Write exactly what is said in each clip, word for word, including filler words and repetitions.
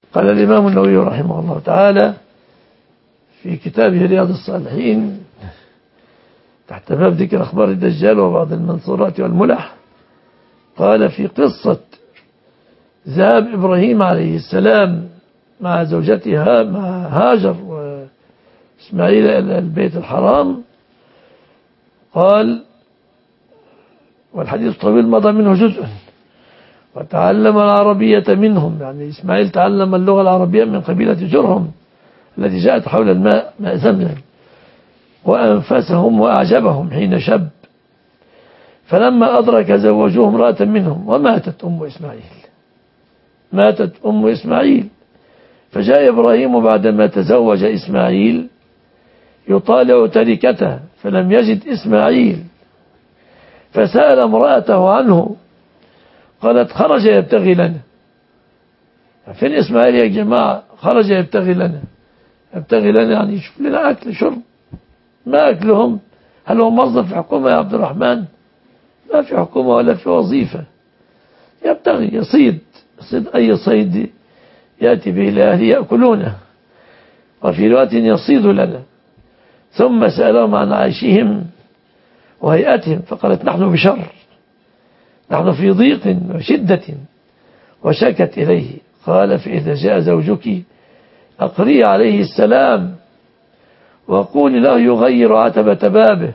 قال الإمام النووي رحمه الله تعالى في كتابه رياض الصالحين تحت باب ذكر أخبار الدجال وبعض المنصورات والملح، قال في قصة ذهاب إبراهيم عليه السلام مع زوجتها مع هاجر وإسماعيل إلى البيت الحرام، قال والحديث طويل مضى منه جزء، وتعلم العربية منهم، يعني إسماعيل تعلم اللغة العربية من قبيلة جرهم التي جاءت حول الماء ماء زمزم، وأنفسهم وأعجبهم حين شب، فلما أدرك زوجوه امرأة منهم وماتت أم إسماعيل ماتت أم إسماعيل فجاء إبراهيم بعدما تزوج إسماعيل يطالع تركته فلم يجد إسماعيل، فسأل امرأته عنه قالت خرج يبتغي لنا. فين إسماعيل يا جماعة؟ خرج يبتغي لنا، يبتغي لنا يعني يشوف لنا أكل شرب، ما أكلهم. هل هو موظف في حكومة يا عبد الرحمن؟ ما في حكومة ولا في وظيفة، يبتغي يصيد يصيد أي صيد يأتي به لأهله يأكلونه، وفي رواية يصيد لنا. ثم سألهم عن عيشهم وهيئتهم فقالت نحن بشر، نحن في ضيق وشدة، وشكت إليه. قال فإذا جاء زوجك أقري عليه السلام وقول له يغير عتبة بابه.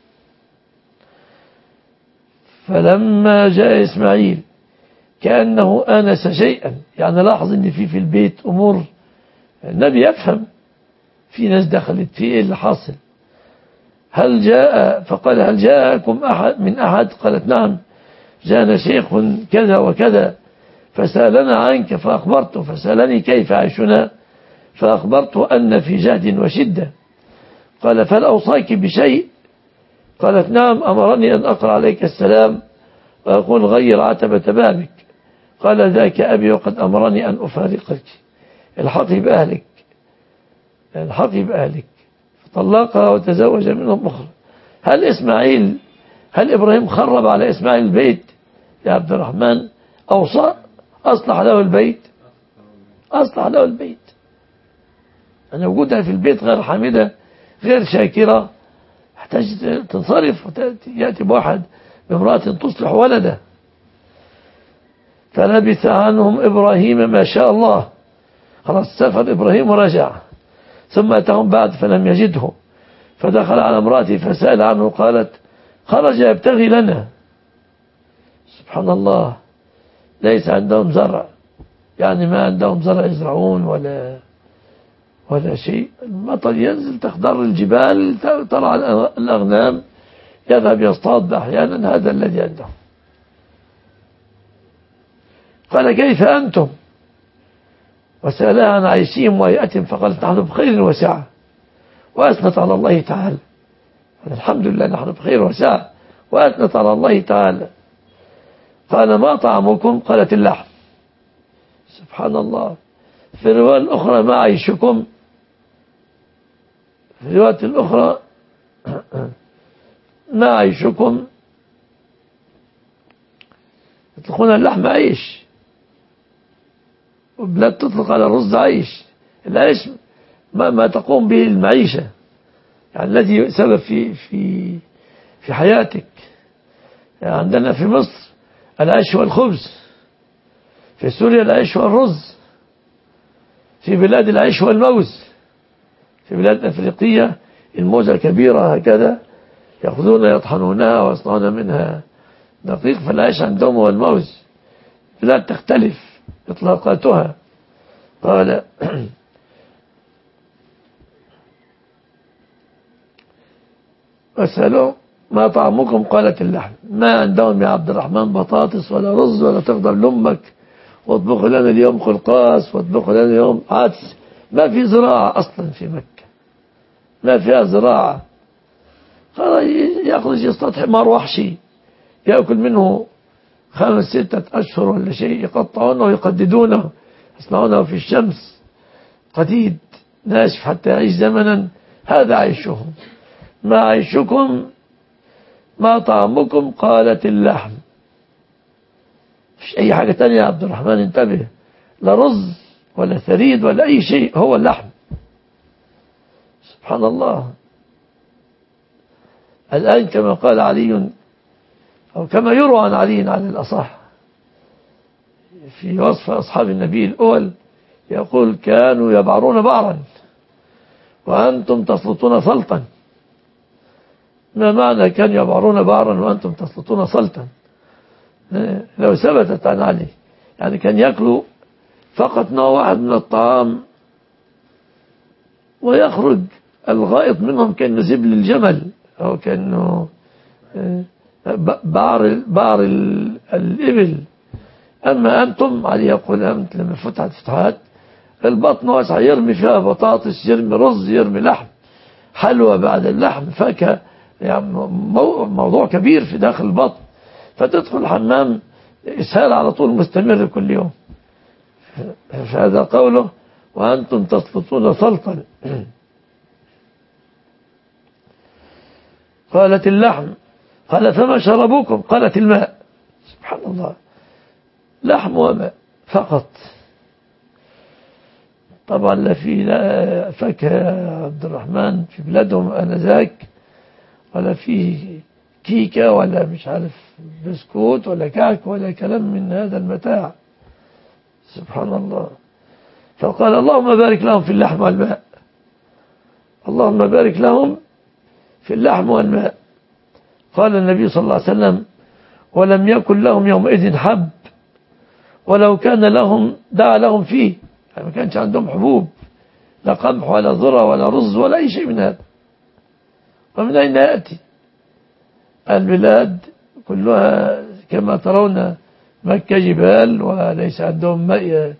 فلما جاء إسماعيل كأنه آنس شيئا، يعني لاحظ ان في في البيت أمور النبي يفهم، في ناس دخلت في ايه اللي حاصل. هل جاء فقال هل جاءكم أحد من أحد؟ قالت نعم جاءنا شيخ كذا وكذا فسألنا عنك فأخبرته، فسألني كيف عيشنا فأخبرته أن في جهد وشدة. قال فهل أوصاك بشيء؟ قالت نعم أمرني أن أقرأ عليك السلام وأقول غير عتبة بابك. قال ذاك أبي وقد أمرني أن أفارقك، الحقي بأهلك الحقي بأهلك. فطلقها وتزوج منهم أخرى. هل إسماعيل هل إبراهيم خرب على إسماعيل البيت يا عبد الرحمن؟ أوصى أصلح له البيت أصلح له البيت. أن وجودها في البيت غير حامدة غير شاكرة تحتاج تنصرف ويأتي بواحد بامرأة تصلح ولده. فلبث عنهم إبراهيم ما شاء الله، خلاص سافر إبراهيم ورجع، ثم أتاهم بعد فلم يجده فدخل على امرأته فسأل عنه قالت خرج يبتغي لنا. سبحان الله، ليس عندهم زرع، يعني ما عندهم زرع يزرعون ولا ولا شيء. المطر ينزل تخضر الجبال ترعى الأغنام، يذهب يصطاد أحيانا، هذا الذي عندهم. قال كيف أنتم؟ وسألها عن عيشهم وهيئتهم فقالت نحن بخير وسعة، وأثنت على الله تعالى. الحمد لله نحن بخير وسعة، وأثنت على الله تعالى. قال ما طعمكم؟ قالت اللحم. سبحان الله. في الرواية الأخرى ما عيشكم؟ في الرواية الأخرى ما عيشكم؟ يطلقون اللحم عيش، وبلاد تطلق على الرز عيش. العيش ما, ما تقوم به المعيشة، يعني الذي سبب في في في حياتك. يعني عندنا في مصر العيش هو الخبز، في سوريا العيش هو الرز، في بلاد العيش هو الموز، في بلاد أفريقية الموزة كبيرة هكذا يأخذون يطحنونها ويصنعون منها دقيق، فالعيش عندهم هو الموز. بلاد تختلف إطلاقاتها. قال وسألوا ما طعمكم؟ قالت اللحم. ما عندهم يا عبد الرحمن بطاطس ولا رز ولا تفضل لأمك واطبخوا لنا اليوم خلقاس واطبخوا لنا اليوم عدس. ما في زراعة أصلا في مكة، ما فيها زراعة. قال يأخذ يصطاد حمار وحشي يأكل منه خمس ستة أشهر ولا شيء، يقطعونه ويقددونه يصنعونه في الشمس قديد ناشف حتى يعيش زمنا. هذا عيشهم. ما عيشكم؟ ما طعمكم؟ قالت اللحم. مش أي حاجة تانية يا عبد الرحمن، انتبه، لا رز ولا ثريد ولا أي شيء، هو اللحم. سبحان الله. الآن كما قال علي أو كما يروى عن علي على الأصح في وصف أصحاب النبي الأول، يقول كانوا يبعرون بعرا وأنتم تسلطون سلطا. ما معنى كان يبعرون بعرا وأنتم تسلطون سلطا؟ لو ثبتت عن علي يعني كان يأكلوا فقط نوع واحد من الطعام ويخرج الغائط منهم كأنه زبل الجمل أو كأنه بعر, بعر الإبل. أما أنتم علي يقول أنت لما فتحت فتحات البطن واسع، يرمي فيها بطاطس، يرمي رز، يرمي لحم، حلوى بعد اللحم، فاكهة، يعني موضوع كبير في داخل البطن. فتدخل الحمام إسهال على طول مستمر كل يوم. فهذا قوله وأنتم تسلطون سلطا. قالت اللحم، قال فما شربوكم؟ قالت الماء. سبحان الله، لحم وماء فقط. طبعا لا في لا فاكهة عبد الرحمن في بلادهم آنذاك، ولا في كيكة ولا مش عارف بسكوت ولا كعك ولا كلام من هذا المتاع. سبحان الله. فقال اللهم بارك لهم في اللحم والماء، اللهم بارك لهم في اللحم والماء. قال النبي صلى الله عليه وسلم ولم يكن لهم يومئذ حب، ولو كان لهم دعا لهم فيه، يعني ما كانش عندهم حبوب، لا قمح ولا ذرة ولا رز ولا أي شيء من هذا. ومن أين يأتي؟ البلاد كلها كما ترون مكة جبال وليس عندهم ماء.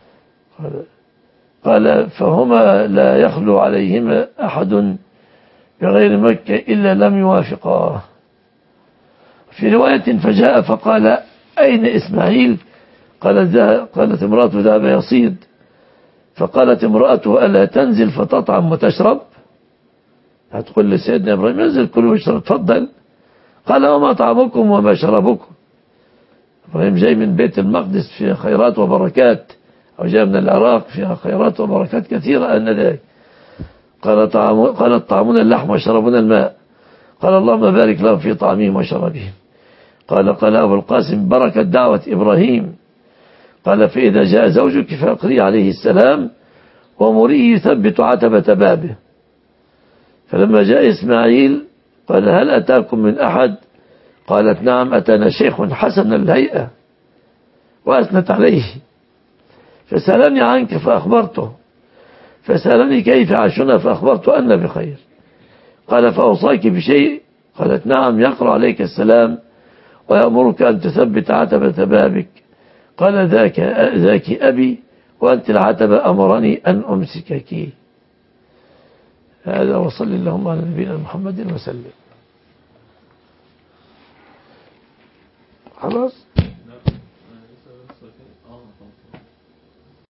قال فهما لا يخلو عليهما أحد بغير مكة إلا لم يوافقاه. في رواية فجاء فقال أين إسماعيل؟ قالت, قالت امرأته ذهب يصيد. فقالت امرأته ألا تنزل فتطعم وتشرب؟ هتقول لسيدنا إبراهيم انزل كل واشرب تفضل. قال وما طعمكم وما شربكم؟ إبراهيم جاي من بيت المقدس فيها خيرات وبركات، أو جاء من العراق فيها خيرات وبركات كثيرة آنذاك. قال طعام قالت طعامنا اللحم وشربنا الماء. قال اللهم بارك لهم في طعامهم وشرابهم. قال قال أبو القاسم بركة دعوة إبراهيم. قال فإذا جاء زوجك فأقري عليه السلام ومريه يثبت عتبة بابه. فلما جاء إسماعيل قال هل أتاكم من أحد؟ قالت نعم أتانا شيخ حسن الهيئة، وأثنت عليه. فسألني عنك فأخبرته، فسألني كيف عاشنا فأخبرت أن بخير. قال فأوصاك بشيء؟ قالت نعم يقرأ عليك السلام ويأمرك أن تثبت عتبة بابك. قال ذاك, ذاك أبي وأنت العتبة أمرني أن أمسكك. هذا وصل اللهم على نبينا محمد وسلم. خلاص.